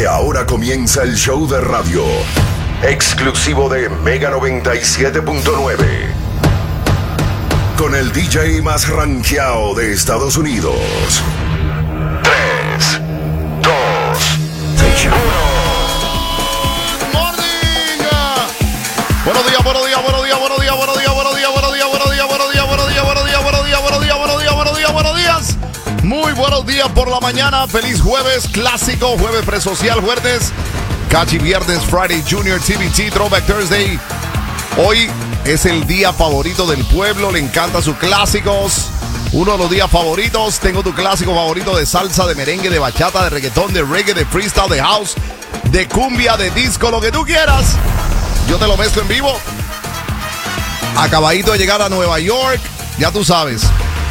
porque ahora comienza el show de radio exclusivo de Mega 97.9 con el DJ más rankeado de Estados Unidos. 3, 2, 1. Buenos días, buenos días, buenos días, buenos días, buenos días, buenos días, buenos días, buenos días, buenos días, buenos días, buenos días, buenos días, buenos días, buenos días, buenos días, buenos días. Muy buenos días por la mañana. Feliz jueves clásico, jueves presocial, jueves Cachi Viernes, Friday Junior, TBT, Throwback Thursday. Hoy es el día favorito del pueblo, le encantan sus clásicos. Uno de los días favoritos. Tengo tu clásico favorito de salsa, de merengue, de bachata, de reggaetón, de reggae, de freestyle, de house, de cumbia, de disco, lo que tú quieras. Yo te lo mezclo en vivo. Acabadito de llegar a Nueva York, ya tú sabes.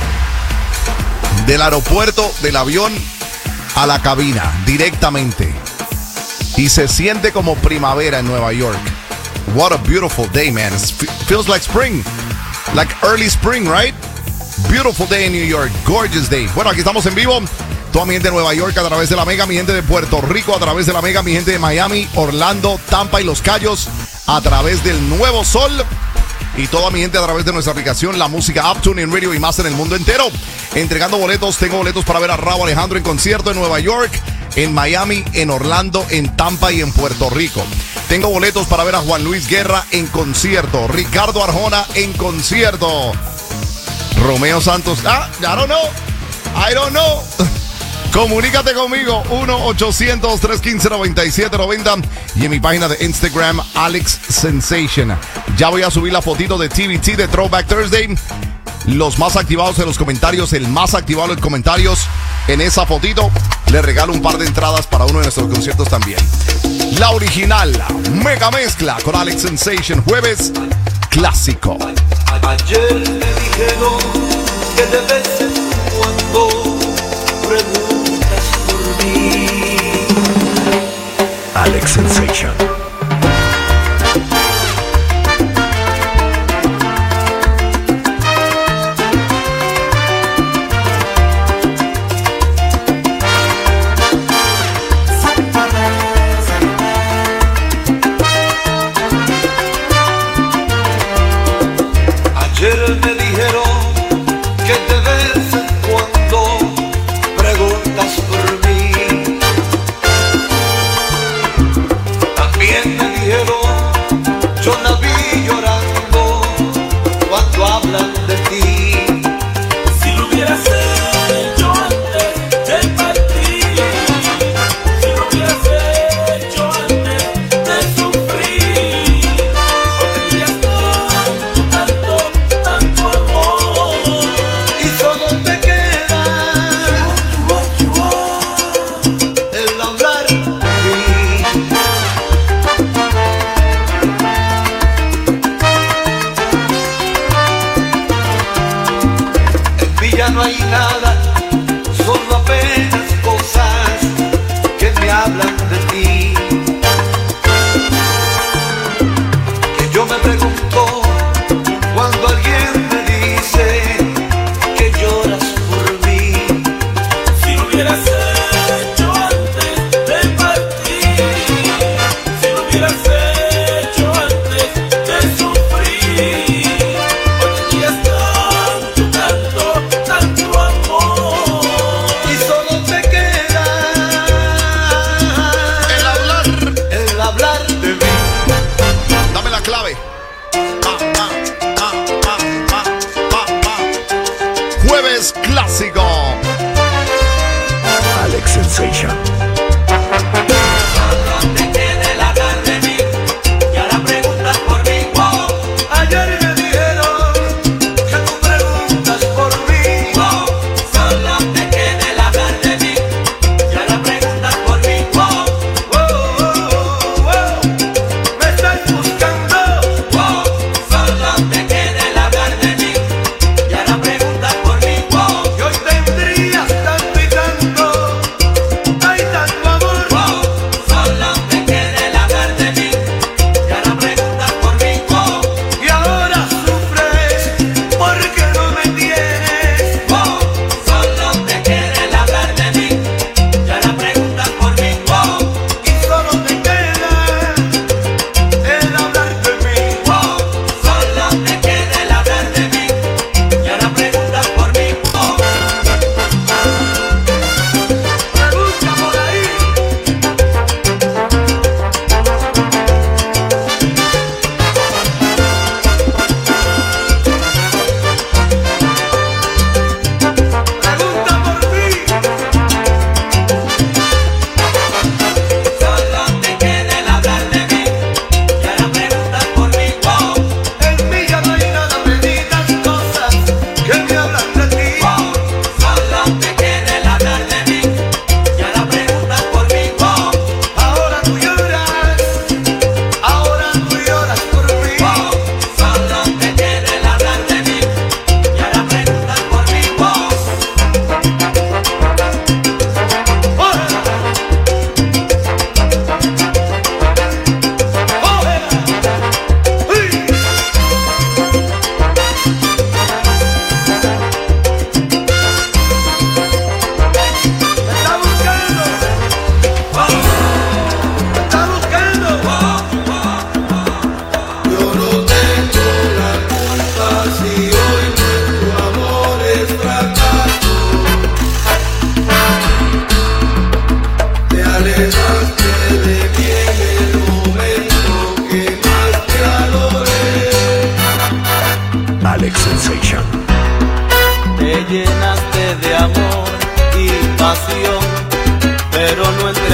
Del aeropuerto, del avión a la cabina, directamente. Y se siente como primavera en Nueva York. What a beautiful day, man. It feels like spring. Like early spring, right? Beautiful day in New York. Gorgeous day. Bueno, aquí estamos en vivo. Toda mi gente de Nueva York a través de la Mega, mi gente de Puerto Rico a través de la Mega, mi gente de Miami, Orlando, Tampa y Los Cayos a través del Nuevo Sol. Y toda mi gente a través de nuestra aplicación, la música App, TuneIn Radio y más en el mundo entero. Entregando boletos, tengo boletos para ver a Rauw Alejandro en concierto en Nueva York, en Miami, en Orlando, en Tampa y en Puerto Rico. Tengo boletos para ver a Juan Luis Guerra en concierto, Ricardo Arjona en concierto, Romeo Santos. I don't know. Comunícate conmigo, 1-800-315-9790 y en mi página de Instagram, Alex Sensation. Ya voy a subir la fotito de TBT de Throwback Thursday. Los más activados en los comentarios, el más activado en los comentarios en esa fotito, le regalo un par de entradas para uno de nuestros conciertos también. La original, la mega mezcla con Alex Sensation, jueves clásico. Ayer me dijeron que de vez en cuando preguntas por mí. Alex Sensation. Ayer me dijeron que de vez en cuando preguntas por mí. También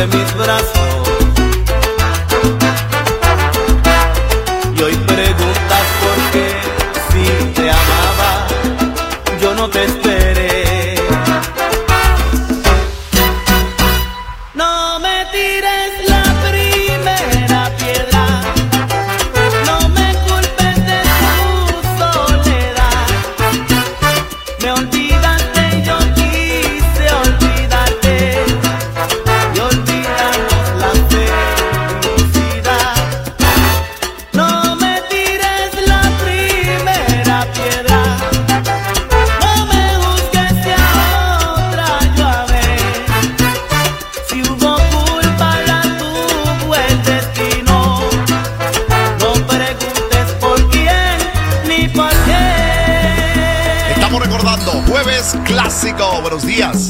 de mis brazos. Y hoy preguntas por qué, si te amaba, yo no te esperé. No me tires la primera piedra, no me culpes de tu soledad. Me olvidaste y yo quise olvidarte, y olvidamos la felicidad. No me tires la primera piedra, no me juzgues si a otra yo amé. Si hubo culpa la tuvo el destino, no preguntes por quién ni por qué. Estamos recordando Jueves Clásico. Buenos días.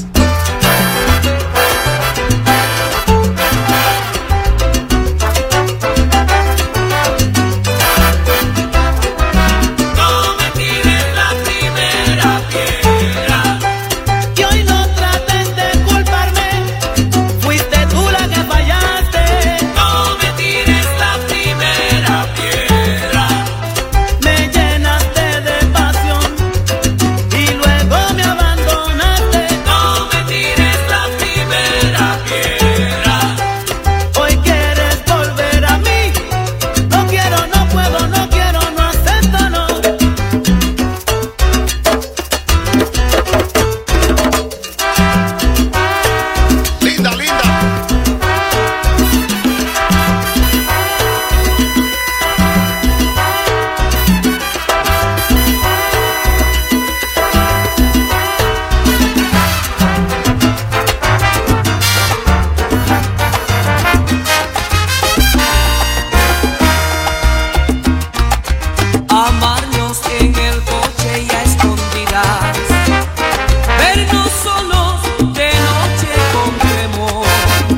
No me tires la primera piedra, y hoy no trates de culparme, fuiste tú la que fallaste. No me tires la primera piedra, me llenaste de pasión y luego me abandonaste. No me tires la primera piedra, hoy quieres volver a mí. No quiero, no puedo, no quiero, no acepto, no. Linda, linda. Amarnos en el coche y a escondidas, vernos solos de noche con temor.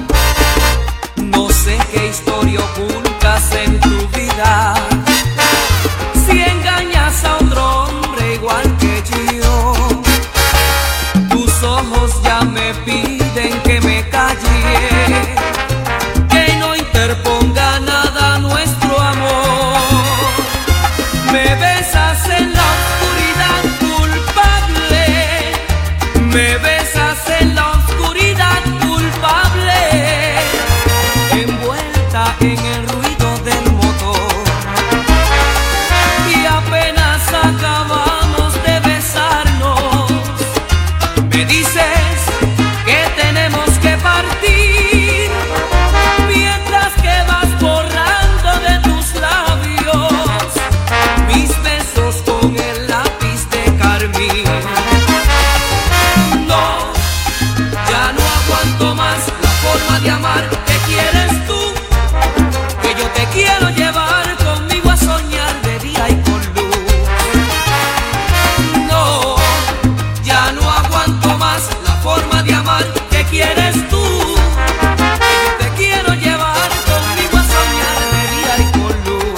No sé qué historia ocultas en tu vida, si engañas a otro hombre igual que yo. Tus ojos ya me piden que me calle, que no interponga nada a nuestro amor. Me besas en la oscuridad culpable, me besas en la oscuridad culpable, envuelta en el ruido del motor. Y apenas acabamos de besarnos, me dices que tenemos que partir, mientras que vas borrando de tus labios mis besos con el lápiz de carmín. No, ya no aguanto más la forma de amar que quieres tú, que yo te quiero llevar conmigo a soñar de día y con luz. No, ya no aguanto más la forma de amar que quieres tú, que yo te quiero llevar conmigo a soñar de día y con luz.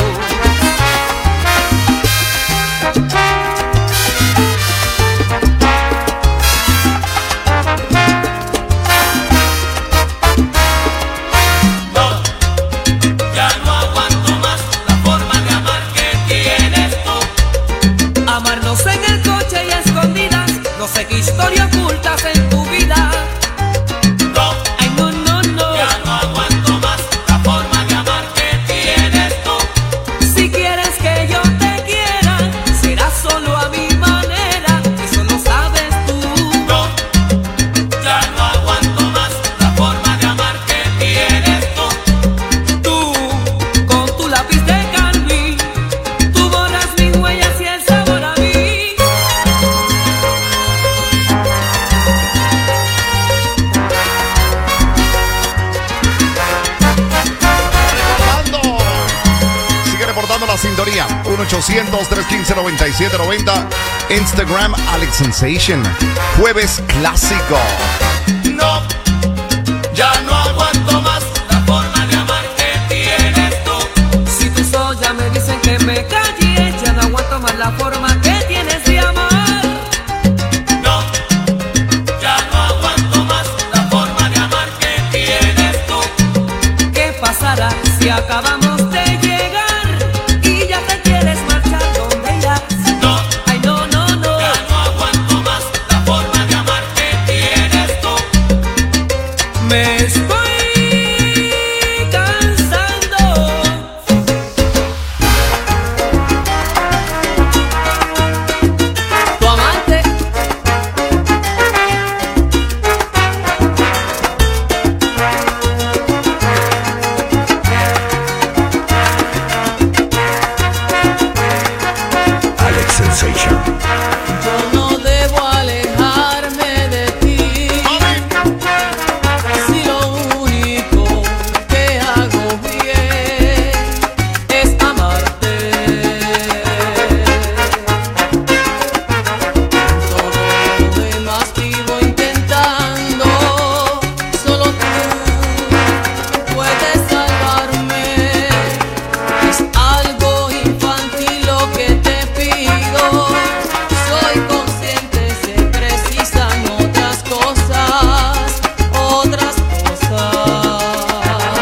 No, ya no aguanto más la forma de amar que tienes tú. Amarnos en el coche y a escondidas, no sé qué historia ocultas en tu vida. No, ay no, no, no. Ya no aguanto más la forma de amar que tienes tú. Si quieres que yo te quiera, será solo a mi manera, eso lo sabes tú. No, ya no aguanto más la forma de amar que tienes tú. Tú, con tu lápiz de carmín, tú borras mis huellas y el sabor a mí. Reportando. Sigue reportando la sintonía. 1-800-315-9790. Instagram Alex Sensation. Jueves Clásico. No, ya no aguanto más la forma de amar que tienes tú. Si tus ojos ya me dicen que me calle, ya no aguanto más la forma que tienes de amar. No, ya no aguanto más la forma de amar que tienes tú. pasará si acabamos de llegar y ya te quieres marchar? ¿Dónde irás? No, Ay, no, no, no. ya no aguanto más la forma de amar que tienes tú. Me estoy cansando. Tu amante. Alex Sensation. Yo no debo alejarme de ti. Si lo único que hago bien es amarte. Todo lo demás vivo intentando. Solo tú puedes salvarme. Es algo infantil lo que te pido. Soy consciente, se precisan otras cosas, otras cosas.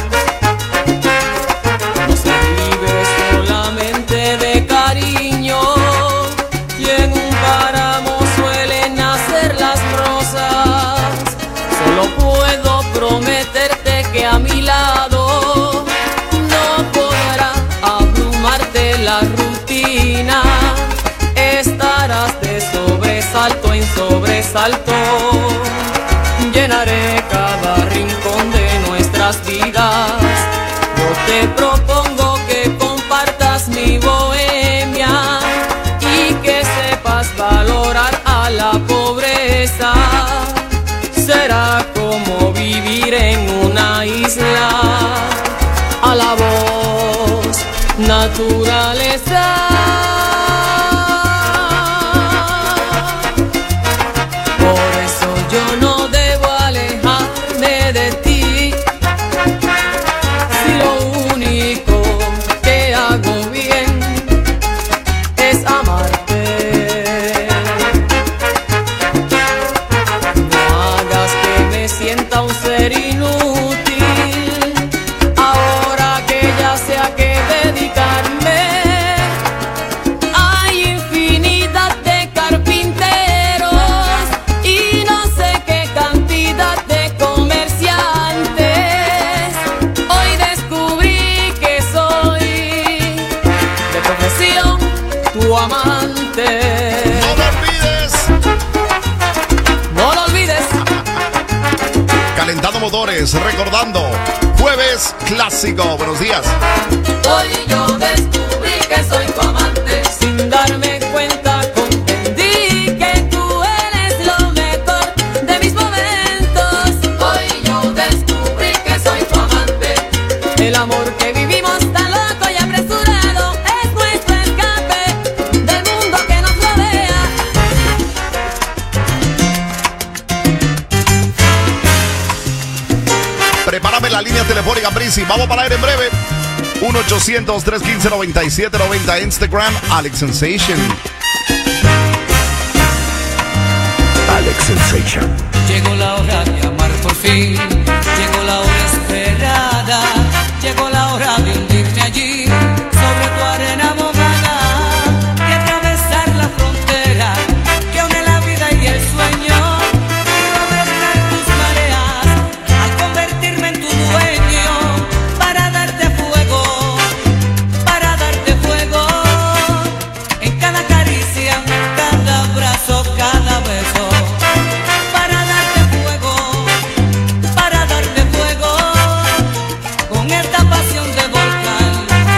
No se vive solamente de cariño y en un páramo suelen nacer las rosas. Solo puedo prometerte que a mi lado no podrá abrumarte la rutina. Estarás de sobresalto en sobresalto. Llenaré cada rincón de nuestras vidas. Yo te propongo que compartas mi bohemia y que sepas valorar a la pobreza. Será como vivir en una isla. A la voz, naturaleza. Por eso yo no debo alejarme de ti. Si lo único que hago bien es amarte. No hagas que me sienta un ser inútil. Ahora que ya sé a qué dedicarme. Hay infinidad de carpinteros y no sé qué cantidad de comerciantes. Hoy descubrí que soy de profesión tu amante. No lo olvides. No lo olvides. Calentando motores, recordando. Jueves clásico. Buenos días. Hoy yo descubrí que soy tu amante. Sin darme cuenta comprendí que tú eres lo mejor de mis momentos. Hoy yo descubrí que soy tu amante. El amor que vivimos tan loco y apresurado es nuestro escape del mundo que nos rodea. Prepárame la línea telefónica, Prisi. Vamos para aire en breve. 1-800-315-9790. Instagram, Alex Sensation. Alex Sensation. Llegó la hora de amar por fin, llegó la hora esperada, llegó la hora de hundirme allí, sobre tu arena mojada, y atravesar la frontera que une la vida y el sueño, y gobernar tus mareas, al convertirme en tu dueño, para darte fuego, en cada caricia, cada abrazo, cada beso. Para darte fuego, con esta pasión de volcán.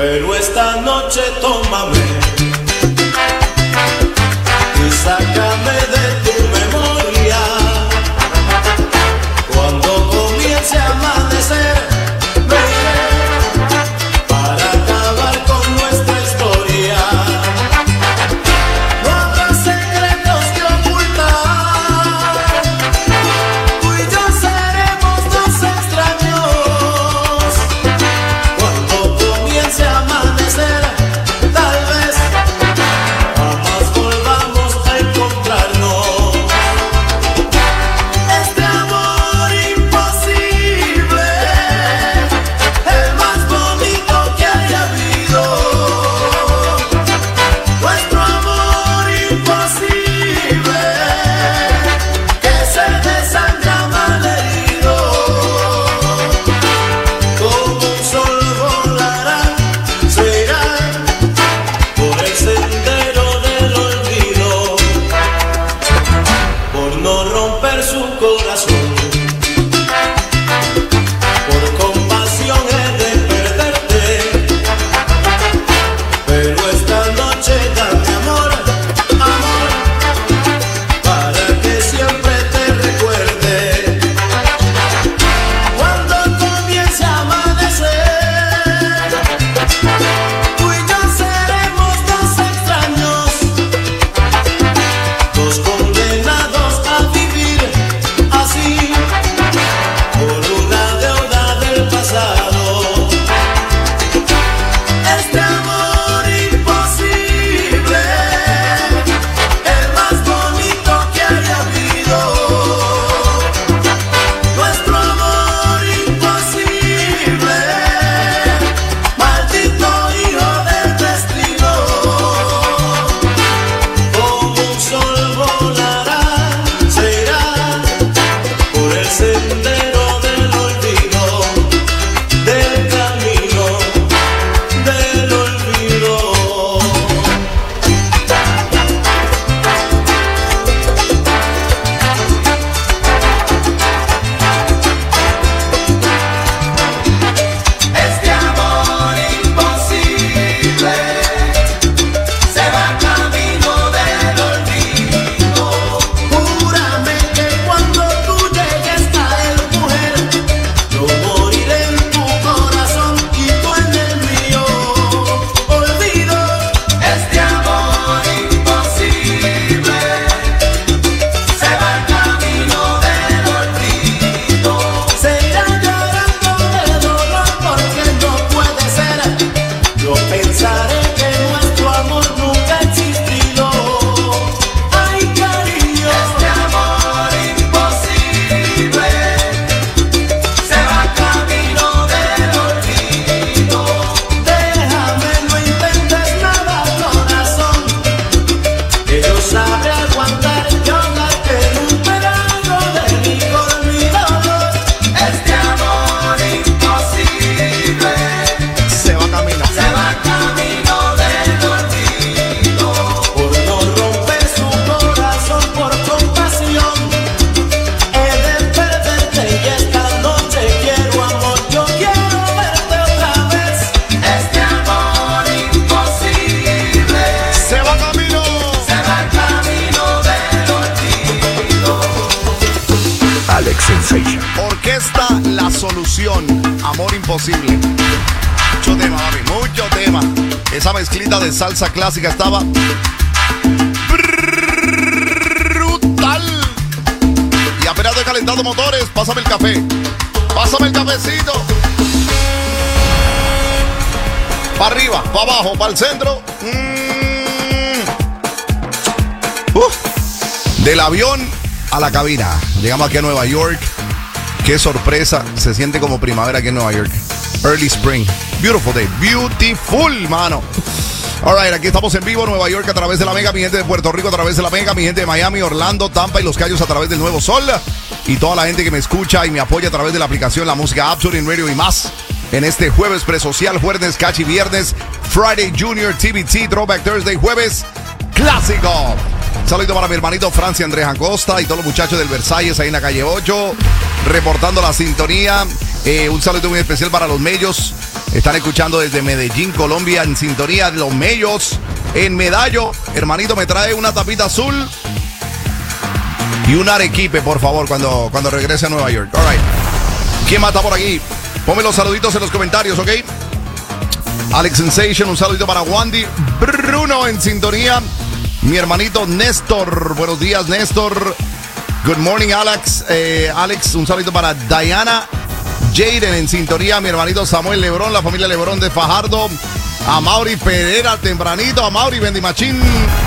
Pero esta noche tómame y sácame de tu memoria. Cuando comience a amanecer, me iré para acabar con nuestra historia. No habrá secretos que ocultar, tú y yo seremos dos extraños. Cuando comience a amanecer, tal vez jamás volvamos a encontrarnos. Este amor imposible, el más bonito que haya habido. Nuestro amor imposible, que se desangra malherido. Como un sol volará, se irá por el sendero del olvido, por no romper su corazón. Por compasión he de perderte, pero esta noche dame amor, amor, para que siempre te recuerde. Cuando comience a amanecer, tú y yo seremos dos extraños, dos condenados a vivir así, por una deuda del pasado. Este amor imposible, el más bonito que haya habido. Nuestro amor imposible, maldito hijo del destino. Como un sol volará, se irá por el sendero del olvido, del camino del olvido. Este amor imposible se va camino del olvido. Júrame que cuando tú llegues a él, mujer, yo moriré en tu corazón y tú en el mío. Olvido este amor imposible, se va camino del olvido. Se irá llorando de dolor porque no puede ser. Yo pensaré que nuestro amor nunca ha existido. Ay, cariño, este amor imposible se va camino del olvido. Déjame, no intentes nada, corazón, que yo sabré aguantar y ahogarte en un pedazo de mi dormidor. Este amor imposible Se va camino. se va camino del olvido, por no romper su corazón, por compasión he de perderte. Y esta noche quiero amor, yo quiero verte otra vez. Este amor imposible Se va camino. se va camino del olvido. Alex Sensation. Orquesta La Solución, Amor Imposible. Mucho tema, mami, mucho tema. Esa mezclita de salsa clásica estaba brutal. Y apenas de calentando motores, pásame el café. Pásame el cafecito. Para arriba, para abajo, para el centro. Del avión a la cabina. Llegamos aquí a Nueva York. Qué sorpresa. Se siente como primavera aquí en Nueva York. Early spring. Beautiful day. Beautiful, mano. Alright, aquí estamos en vivo en Nueva York a través de la Mega, mi gente de Puerto Rico a través de la Mega, mi gente de Miami, Orlando, Tampa y Los Cayos a través del Nuevo Sol. Y toda la gente que me escucha y me apoya a través de la aplicación La Música App, TuneIn Radio y más. En este jueves presocial, jueves cachi, viernes, Friday Junior, TBT, Throwback Thursday, jueves clásico. Saludo para mi hermanito Francia Andrés Acosta y todos los muchachos del Versalles ahí en la calle 8, reportando la sintonía. Un saludo muy especial para los Mellos. Están escuchando desde Medellín, Colombia, en sintonía de los Mellos. En Medallo, hermanito, me trae una tapita azul y un arequipe, por favor, cuando regrese a Nueva York. All right. ¿Quién más está por aquí? Ponme los saluditos en los comentarios, ¿ok? Alex Sensation, un saludito para Wandy Bruno en sintonía. Mi hermanito Néstor, buenos días, Néstor. Good morning, Alex. Alex, un saludito para Diana Jaden en sintonía. Mi hermanito Samuel Lebrón, la familia Lebrón de Fajardo. A Mauri Pereira tempranito. A Mauri Bendimachín.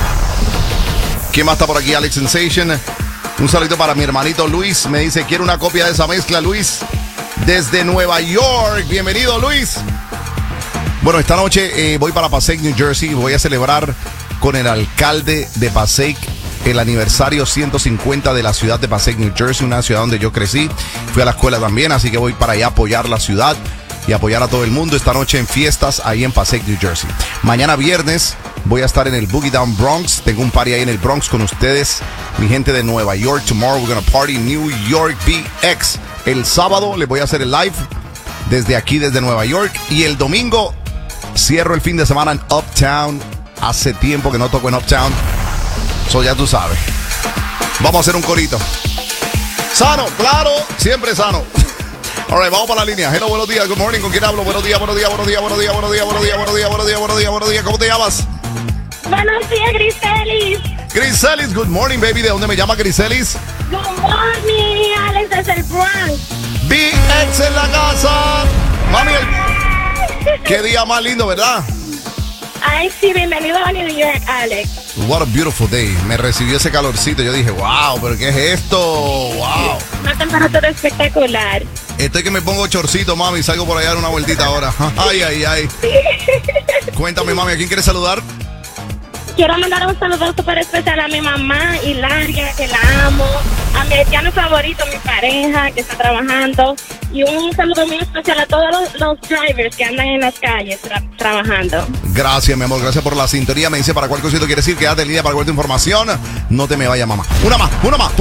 ¿Quién más está por aquí? Alex Sensation. Un saludito para mi hermanito Luis. Me dice, quiero una copia de esa mezcla, Luis. Desde Nueva York. Bienvenido, Luis. Bueno, esta noche voy para Passaic, New Jersey. Voy a celebrar con el alcalde de Passaic el aniversario 150 de la ciudad de Passaic, New Jersey, una ciudad donde yo crecí. Fui a la escuela también, así que voy para allá a apoyar la ciudad y apoyar a todo el mundo esta noche en fiestas ahí en Passaic, New Jersey. Mañana viernes voy a estar en el Boogie Down Bronx. Tengo un party ahí en el Bronx con ustedes, mi gente de Nueva York. Tomorrow we're gonna party New York BX. El sábado les voy a hacer el live desde aquí, desde Nueva York. Y el domingo cierro el fin de semana en Uptown. Hace tiempo que no toco en Uptown. Eso ya tú sabes. Vamos a hacer un corito. Sano, claro, siempre sano. All right, vamos para la línea. Hello, buenos días, good morning. ¿Con quién hablo? Buenos días, buenos días, buenos días, buenos días, buenos días, buenos días, buenos días, buenos días, buenos días, buenos días. ¿Cómo te llamas? Buenos días, Griselis. Griselis, good morning, baby. ¿De dónde me llama Griselis? Good morning, Alex, desde el Bronx. BX en la casa. Mami, qué día más lindo, ¿verdad? Ay, sí, bienvenido a New York, Alex. What a beautiful day. Me recibió ese calorcito. Yo dije, wow, ¿pero qué es esto? Wow. Una temperatura espectacular. Estoy que me pongo chorcito, mami, y salgo por allá a dar una vueltita ahora. Ay, ay, ay. Cuéntame, mami, ¿a quién quieres saludar? Quiero mandar un saludo súper especial a mi mamá, Hilaria, que la amo. A mi haitiano favorito, mi pareja, que está trabajando. Y un saludo muy especial a todos los drivers que andan en las calles trabajando. Gracias, mi amor, gracias por la sintonía. Me dice para cuál cosito quieres ir, quédate en línea para cualquier información. No te me vayas, mamá. Una más. Buenos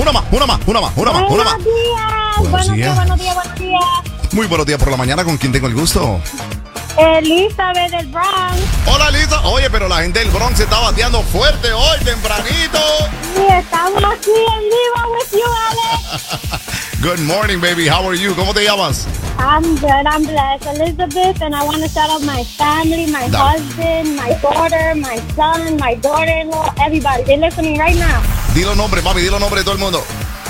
días. Muy buenos días por la mañana, ¿con quién tengo el gusto? Elizabeth del Bronx. Hola, Elisa. Oye, pero la gente del Bronx se está bateando fuerte hoy, tempranito. Sí, estamos aquí en vivo with you, Alex. Good morning, baby. How are you? ¿Cómo te llamas? I'm good. I'm blessed. Elizabeth, and I want to shout out my family, my husband, my daughter, my son, my daughter-in-law, everybody. They're listening right now. Dilo nombre, mami. Dilo nombre de todo el mundo.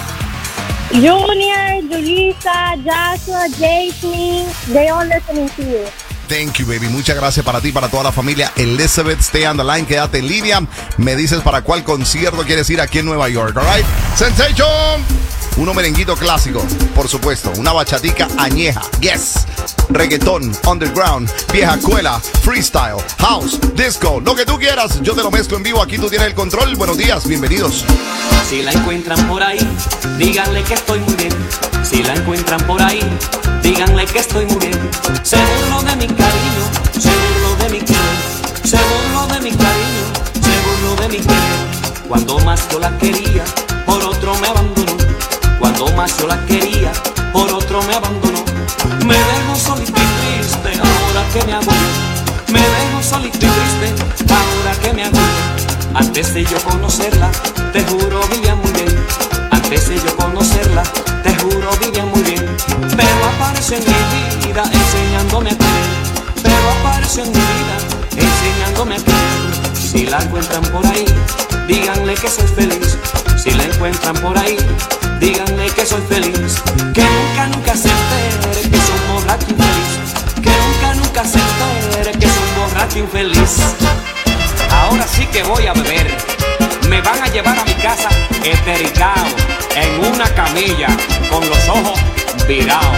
Junior, Julissa, Joshua, Jasmine, they all listening to you. Thank you, baby. Muchas gracias para ti, para toda la familia. Elizabeth, stay on the line. Quédate en línea. Me dices para cuál concierto quieres ir aquí en Nueva York, all right? Sensation. Uno merenguito clásico, por supuesto. Una bachatica añeja. Yes. Reggaetón, underground, vieja escuela, freestyle, house, disco, lo que tú quieras. Yo te lo mezclo en vivo. Aquí tú tienes el control. Buenos días, bienvenidos. Si la encuentran por ahí, díganle que estoy muy bien. Si la encuentran por ahí, díganle que estoy muy bien. Se burló de mi cariño, se burló de mi querer. Se burló de mi cariño, se burló de mi querer. Cuando más yo la quería, por otro me abandonó. Cuando más yo la quería, por otro me abandonó. Me dejo solito y triste, ahora que me hago yo. Me dejo solito y triste, ahora que me hago yo. Antes de yo conocerla, te juro vivía muy bien. Antes de yo conocerla, te juro vivía muy bien. Pero apareció en mi vida enseñándome a querer. Pero apareció en mi vida enseñándome a querer. Si la encuentran por ahí, díganle que soy feliz. Si la encuentran por ahí, díganle que soy feliz. Que nunca se entere que soy un borracho infeliz. Que nunca se entere que soy un borracho infeliz. Ahora sí que voy a beber. Me van a llevar a mi casa estericado, en una camilla, con los ojos virados.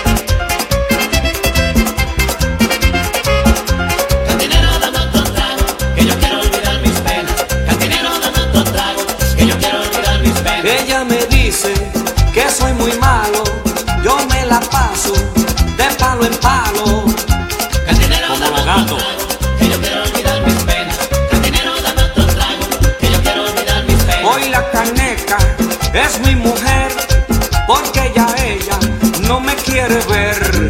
Cantinero, dame otro trago, que yo quiero olvidar mis penas. Cantinero, dame otro trago, que yo quiero olvidar mis penas. Ella me dice que soy muy malo, yo me la paso de palo en palo. Cantinero, como dame los otro gatos. trago, que yo quiero olvidar mis penas. Cantinero, dame otro trago, que yo quiero olvidar mis penas. Hoy la caneca es mi mujer, porque ya ella no me quiere ver.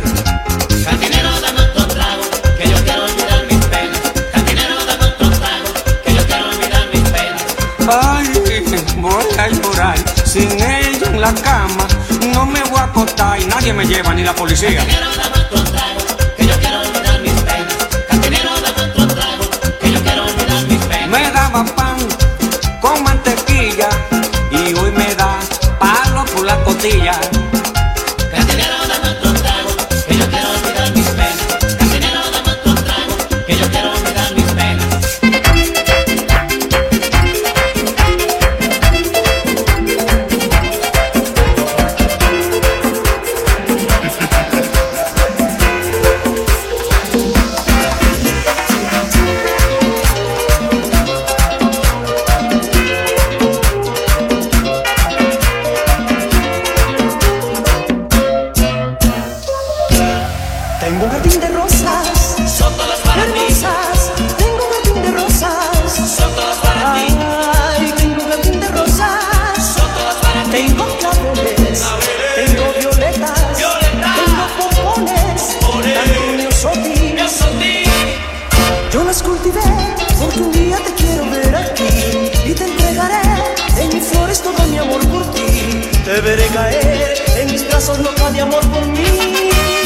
la cama, no me voy a acostar y nadie me lleva ni la policía. Cantinero, dame otro trago, que yo quiero olvidar mis penas. Cantinero, dame otro trago, que yo quiero olvidar mis penas. Me daba pan con mantequilla y hoy me da palo por la costilla. Cantinero, dame otro trago, que yo quiero olvidar mis penas. Cantinero, dame otro trago, que yo quiero olvidar mis penas. Tengo un jardín de rosas, Son todas para ti, hermosas. Tengo un jardín de rosas. son todas para ti, Ay, tengo un jardín de rosas. son todas para ti. Tengo claveles, tengo violetas, tengo pompones, tanto miosotis. Yo las cultivé porque un día te quiero ver aquí y te entregaré en mis flores todo mi amor por ti. Te veré caer en mis brazos loca de amor por mí.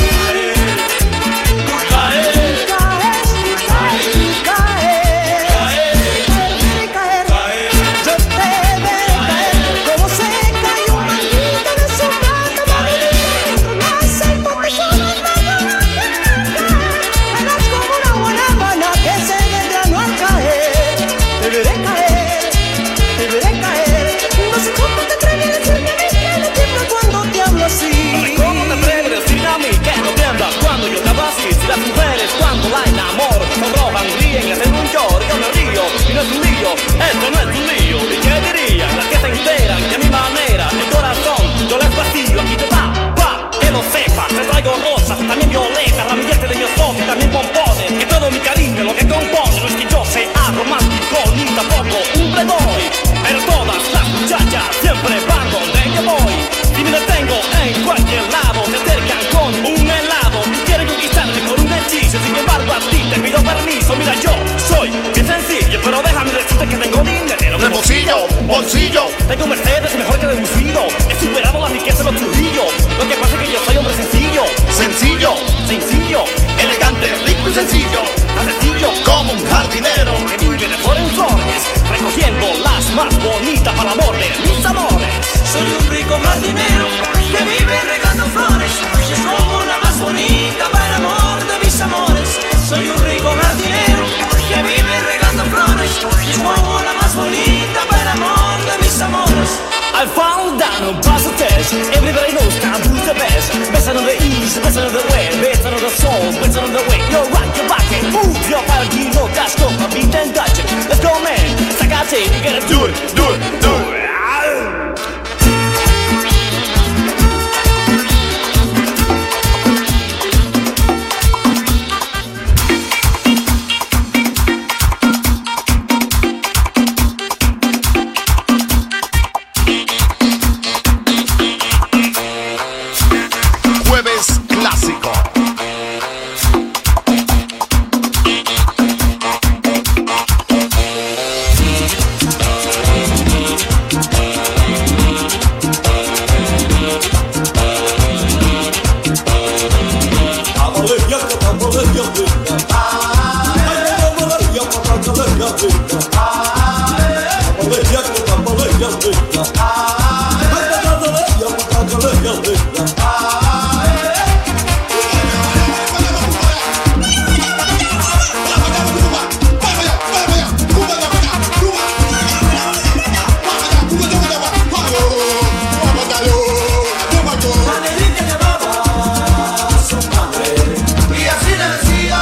Cuando la enamoro, sonrojan, ríen y hacen un lloro, yo me río, y no es un lío, esto no es un lío. ¿Y qué dirían las que se enteran que a mi manera, el corazón, yo les vacío, aquí te va, que lo sepas, te traigo rosas, también violetas, ramilletes de miosotis, también pompones, que todo mi cariño lo que compone, no es que yo sea romántico, ni tampoco un playboy, pero todas las muchachas siempre van donde yo voy, y me detengo en cualquier lado, se acercan con un helado, y quieren conquistarme con un hechizo, sin embargo a ti te pido permiso, mira yo soy bien sencillo, pero déjame decirte que tengo dinero De bolsillo, bolsillo. tengo un Mercedes mejor que deducido, he superado la riqueza de los churrillos, lo que pasa es que yo soy hombre sencillo, Sencillo, sencillo, elegante, rico y sencillo. tan sencillo Como un jardinero. que vive de flores en flores, recogiendo las más bonitas para el amor de mis amores. Soy un rico jardinero que vive regando flores. Es como la más bonita para el amor de mis amores. Soy un rico jardinero que vive regando flores. Es como la más bonita para el amor de mis amores. I found down on past test. Everybody knows Taboo's the best. Best on the east, best on the west, best on the soul, best on the way. You're right, you're back and move your body, you know that's no beat and touch it. Let's go, man. Sagate, you gotta do it, do it, do it. Jueves clásico. La nenita llamaba a su madre y así le decía: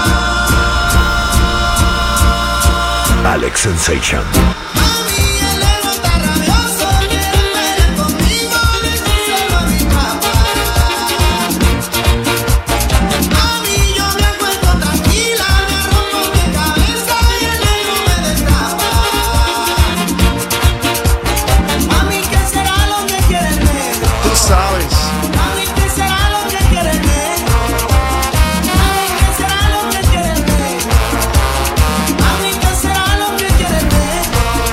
Alex Sensation. mami, el ego está rabioso, quiere pelear conmigo, díselo a mi papá. Mami, yo me acuesto tranquila, me rompo mi cabeza y el ego me destrapa. Mami, ¿qué será lo que quiere el negro? Tú sabes. Mami, ¿qué será lo que quiere el negro? Mami, ¿qué será lo que quiere el negro? Mami, ¿qué será lo que quiere el negro?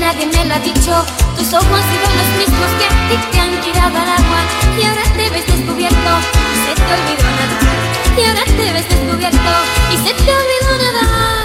nadie me lo ha dicho. Tus ojos han sido los mismos que a ti te han tirado al agua. Y ahora te ves descubierto y se te olvidó nadar. Y ahora te ves descubierto y se te olvidó nadar.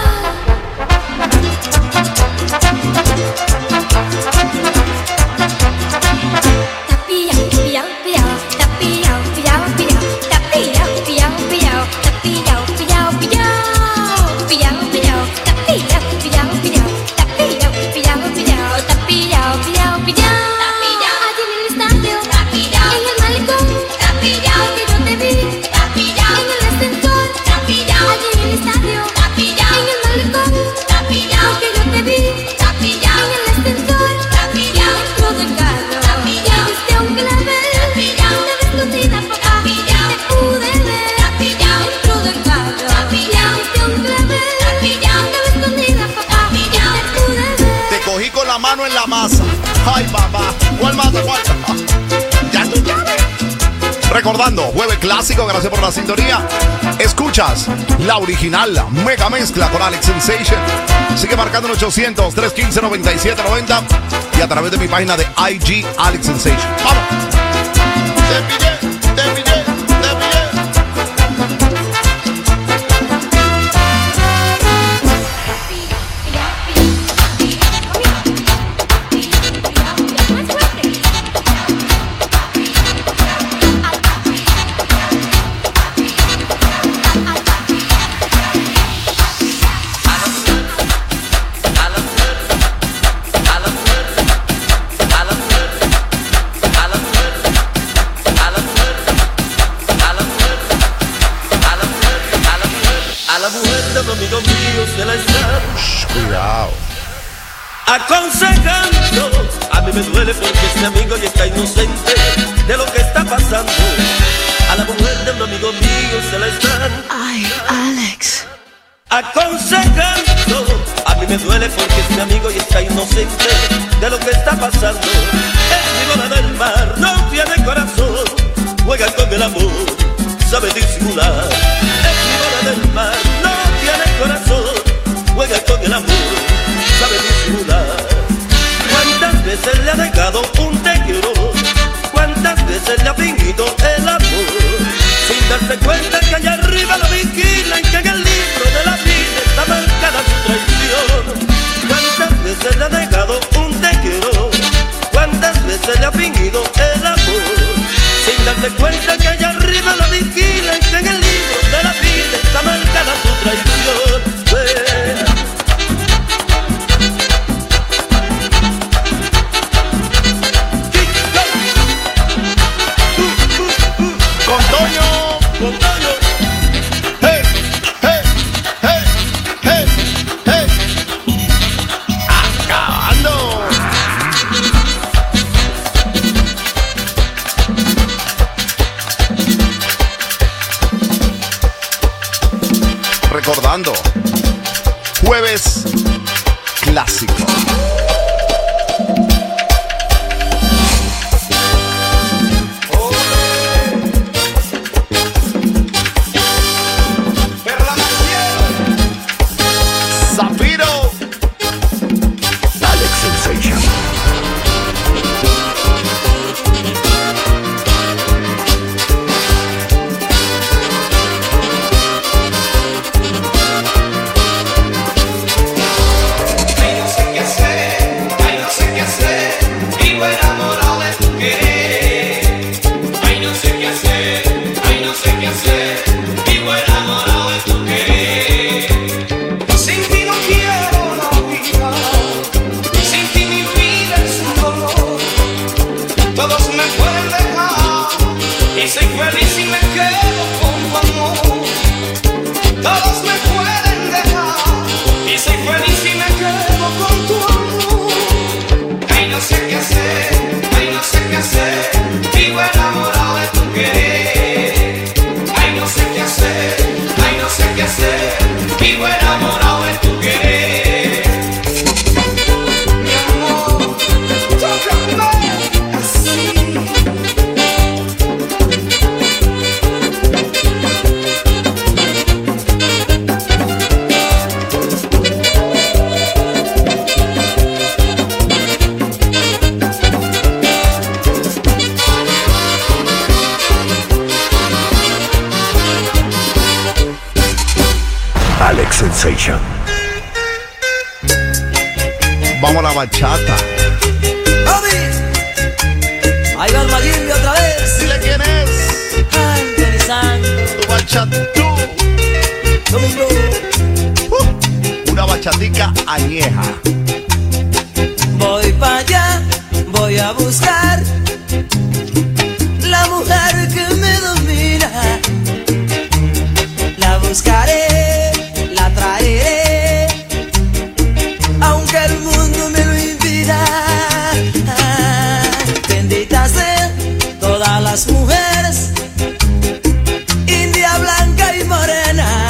Te ha pillado, pillado, pillado. Te ha pillado, pillado, pillado. Te ha pillado, pillado, pillado. Te ha pillado, pillado, pillado. Pillado, pillado. Te ha pillado, pillado, pillado. Te ha pillado, pillado, pillado. Te ha pillado, pillado, pillado. Allí en el estadio. Te ha pillado. En el malecón. Te ha pillado. Que yo te vi. Te ha pillado. En el ascensor. Te ha pillado. Allí en el estadio. Te ha pillado. En el malecón. Te ha pillado. Que yo te vi. Te ha pillado. En el ascensor. Te ha pillado. Dentro del carro. Te ha pillado. Viste un clavel. Te ha pillado. Te ves escondida por acá. Te pude ver. Te ha pillado. Dentro del carro. Te ha pillado. Viste un clavel. Te ha pillado. Te ves escondida por acá. Te pude ver. Te cogí con la mano en la masa. Ay, papá. ¿Cuál masa? ¿Cuál? Ya tú sabes. Recordando, jueves clásico, gracias por la sintonía. Escuchas la original, la mega mezcla con Alex Sensation. Sigue marcando en 800-315-9790 y a través de mi página de IG Alex Sensation. ¡Vamos! Te pillé, te pillé, te pillé. Amigo mío se la está Cuidado. aconsejando. A mí me duele porque este amigo ya está inocente de lo que está pasando. A la mujer de un amigo mío se la están Alex aconsejando. A mí me duele porque este amigo ya está inocente de lo que está pasando. Es mi bola del mar, no tiene corazón, juega con el amor, sabe disimular. Es mi bola del mar, no tiene corazón, juega con el amor, sabe disimular. ¿Cuántas veces le ha dejado un te quiero? ¿Cuántas veces le ha fingido el amor? Sin darse cuenta que allá arriba lo vigilan, que en el libro de la vida está marcada su traición. ¿Cuántas veces le ha dejado un te quiero? ¿Cuántas veces le ha fingido el amor? Sin darse cuenta que allá arriba lo vigilan, que en el libro de la vida está marcada su traición. Con Toño. Hey, hey, hey, hey, hey. Acabando. Recordando, jueves clásico. Zafiro. Alex Sensation. No sé qué hacer. Sensation. Vamos a la bachata. Ahí va el Mayimbe otra vez. Dile quién es. Anthony Santos. Tu bachatú. Domingo. Una bachatica añeja. Voy para allá, voy a buscar la mujer que me domina. La buscaré, la traeré, aunque el mundo me lo impida. Benditas sean todas las mujeres, india, blanca y morena,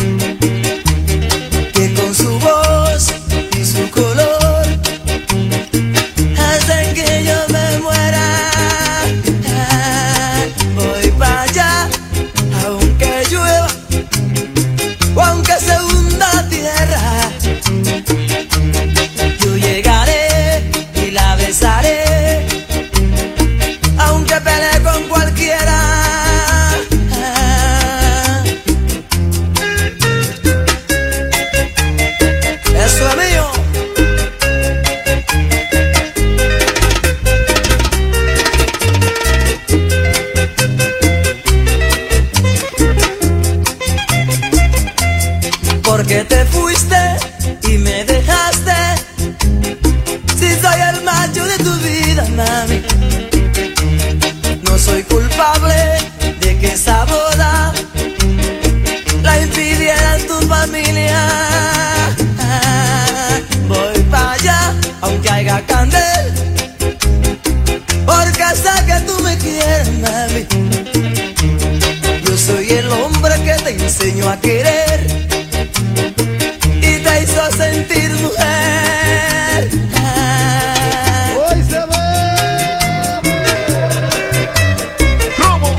que con su voz y su color hacen que yo me muera. Voy para allá, aunque llueva o aunque se hunda tierra, yo llegaré y la besaré, aunque pelee con cualquiera. Eso es mío. Porque te fuiste y me dejaste, si soy el macho de tu vida, mami. No soy culpable de que esa boda la impidiera tu familia. Voy para allá, aunque haya candel, porque sé que tú me quieres, mami. Yo soy el hombre que te enseñó a querer y te hizo sentir mujer. Hoy se ve. ¿Cómo?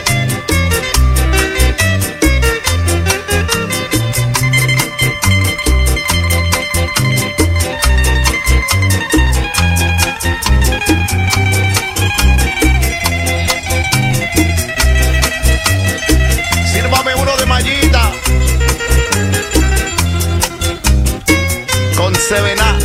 Sírvame uno de mallita con 7-Up.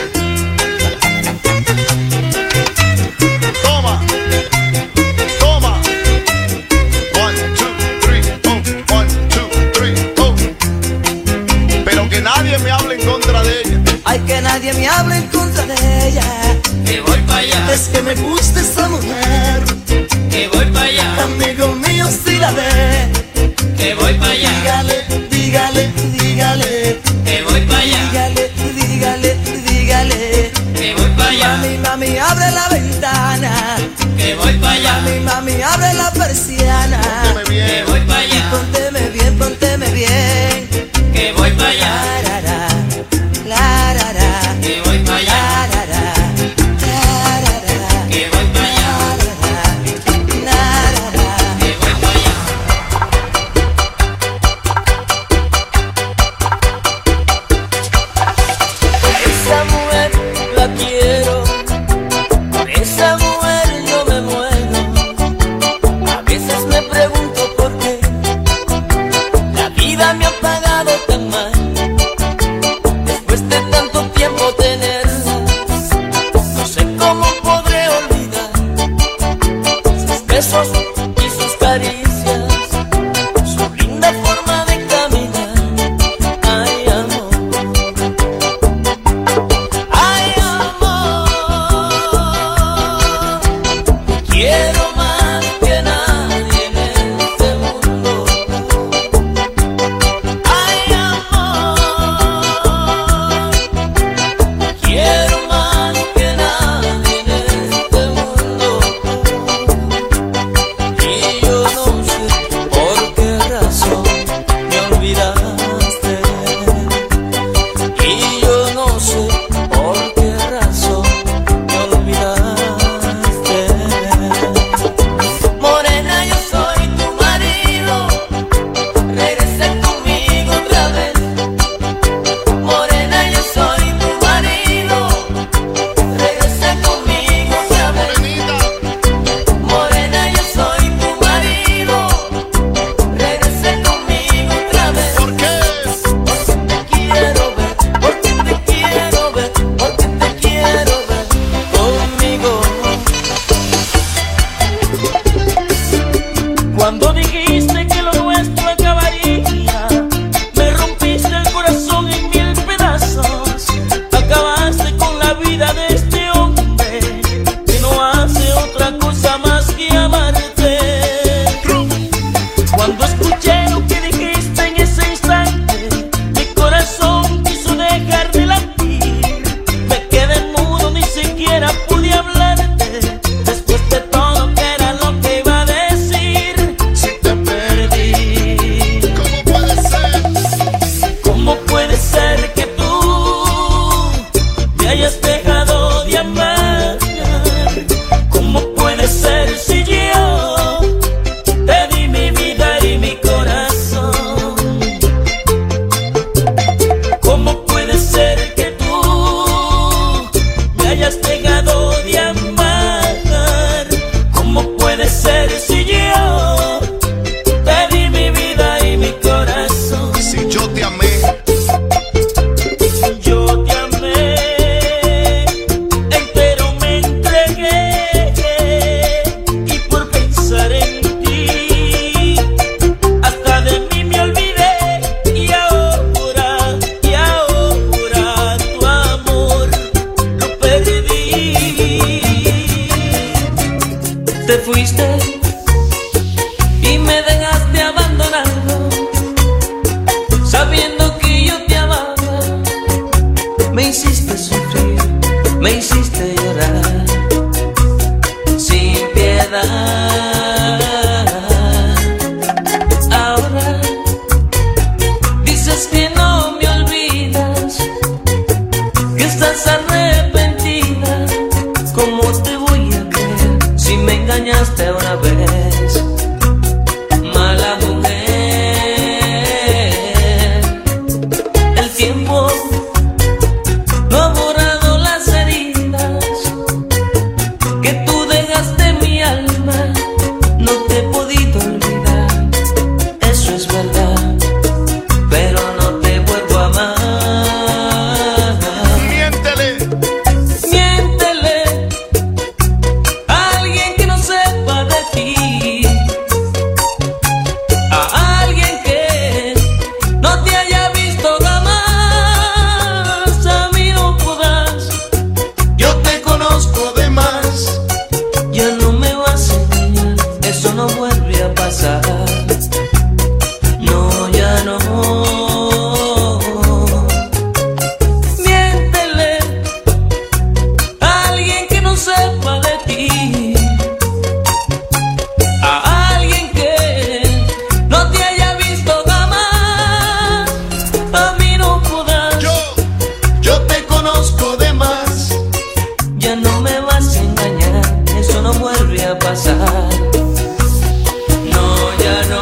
Toma, toma. 1, 2, 3, oh. 1, 2, 3, oh. Pero que nadie me hable en contra de ella. Ay, que nadie me hable en contra de ella. Que voy para allá, Es que me gusta esa mujer. que voy para allá, Amigo mío, si la ve, que voy para allá, dígale, dígale, dígale, que voy para allá, dígale, dígale, dígale. que voy para allá, Mami, mami, abre la ventana. que voy para allá, Mami, mami, abre la persiana. Pónteme que bien. voy para allá, Pónteme bien, pónteme bien. que voy para allá, Larara, larara, que voy para allá, larara, larara, que voy para allá, larara. que voy para allá. Esa mujer la quiero, por esa mujer yo me muero. A veces me pregunto por qué la vida me ha pagado tan mal. Después de tanto tiempo tenerla, no sé cómo podré olvidar sus besos y sus caricias, su linda forma de caminar. Ay, amor. Ay, amor, quiero más que nadie en este mundo. Ay, amor, quiero más que nadie en este mundo. Y yo no Cuando dijiste que lo nuestro acabaría, me rompiste el corazón en 1000 pedazos. Acabaste con la vida de este hombre que no hace otra cosa más que amarte. Cuando escuché lo que dijiste en ese instante, mi corazón quiso dejar de latir. Me quedé mudo, ni siquiera pude hablarte. Después de todo, ¿qué era lo que iba a decir? Si te perdí. ¿Cómo puede ser que tú me hayas dejado de amar? ¿Cómo puede ser si yo te di mi vida y mi corazón? ¿Cómo puede ser que tú me hayas dejado de amar? ¿Cómo puede ser si yo te di mi vida y mi corazón? Si yo te amé, Yo te amé, entero me entregué, y por pensar en ti, hasta de mí me olvidé, y ahora tu amor lo perdí. Te fuiste y me dejaste abandonado, sabiendo que yo te amaba. Me hiciste sufrir, me hiciste llorar sin piedad. Ahora dices que no me olvidas, que estás arrepentida. ¿Cómo te voy a creer si me engañaste una vez? Mala mujer. El tiempo no ha borrado las heridas que tú dejaste en mi alma. No te he podido olvidar, eso es verdad, pero no te vuelvo a amar. miéntele. Miéntele a alguien que no sepa de ti, a alguien que no te haya visto jamás. A mí no podrás, yo te conozco de más. Ya no me vas a engañar, eso no vuelve a pasar. No, ya no. Miéntele a alguien que no sepa de ti, a alguien que no te haya visto jamás. A mí no podrás, yo te conozco de más. Ya no me vas a engañar, eso no vuelve a pasar. No, ya no.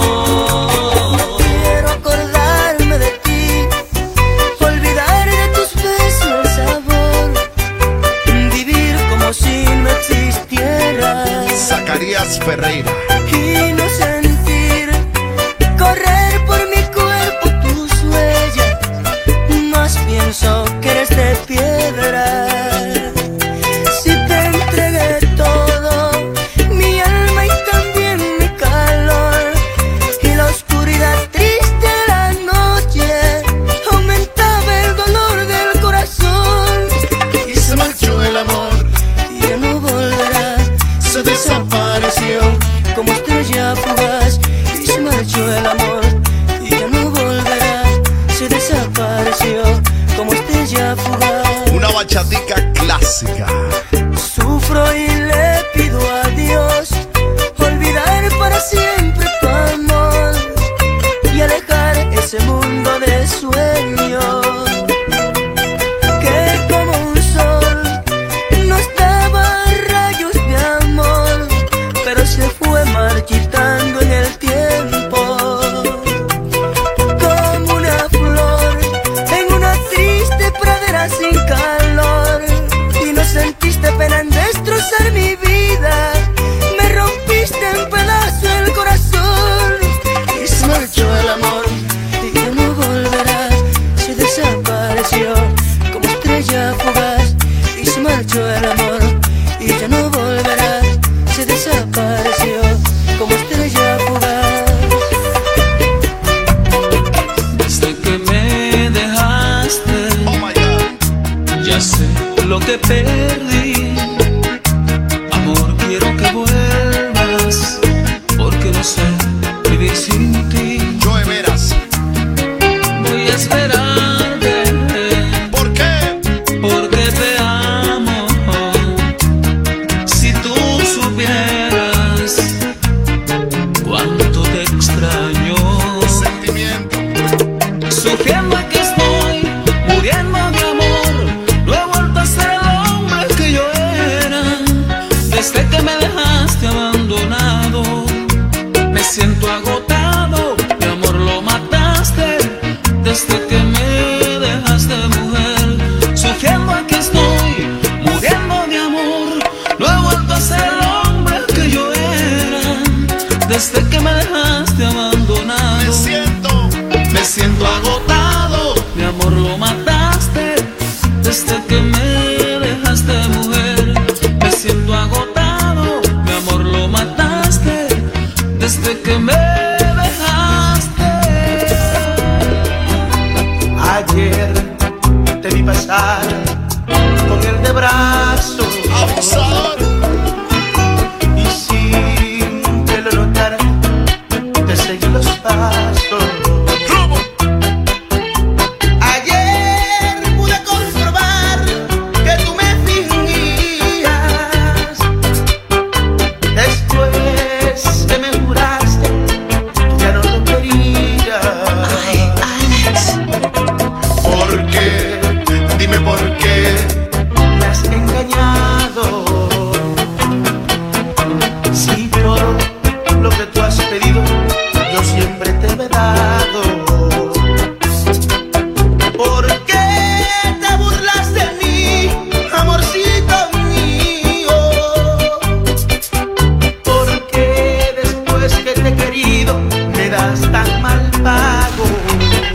Quiero acordarme de ti, olvidar de tus besos el sabor, vivir como si no existieras Zacarías Ferreira. y no sentir correr por mi cuerpo tus huellas. Más pienso que eres de piedra. Si te entregué todo, mi alma y también mi calor, y la oscuridad triste de la noche aumentaba el dolor del corazón. Y se marchó el amor y ya no volverá, se desapareció como estrella fugaz. Y se marchó el amor y ya no volverá, se desapareció como estrella fugaz. Una bachatica clásica. Sufro y le pido a Dios olvidar para siempre tu amor y alejar ese mundo de sueños que como un sol nos daba rayos de amor, pero se fue marchitando en el tiempo como una flor en una triste pradera sin calor. Y no sentiste sé vivir sin ti. Joe Veras. Voy a esperarte. ¿Por qué? Porque te amo. Si tú supieras cuánto te extraño. Sentimiento. Sufriendo aquí estoy, muriendo de amor. No he vuelto a ser el hombre que yo era. Desde que me dejaste abandonado, me siento agotado. Mi amor lo mataste. Desde que me dejaste, mujer. Sufriendo aquí estoy, muriendo de amor. No he vuelto a ser el hombre que yo era. Desde que me dejaste abandonado, me siento agotado. Mi amor lo mataste. Desde que me dejaste, mujer. Me siento agotado. Mi amor lo mataste. Desde que me dejaste. Ayer te vi pasar con él de brazo, abusador, y sin que lo notara te seguí los pasos. Ayer pude comprobar que tú me fingías. Después que me juraste que ya no lo querías. Ay, Alex. ¿Por qué? Dime por qué me has engañado. Si todo lo que tú has pedido yo siempre te he dado. ¿Por qué te burlas de mí, amorcito mío? ¿Por qué después que te he querido me das tan mal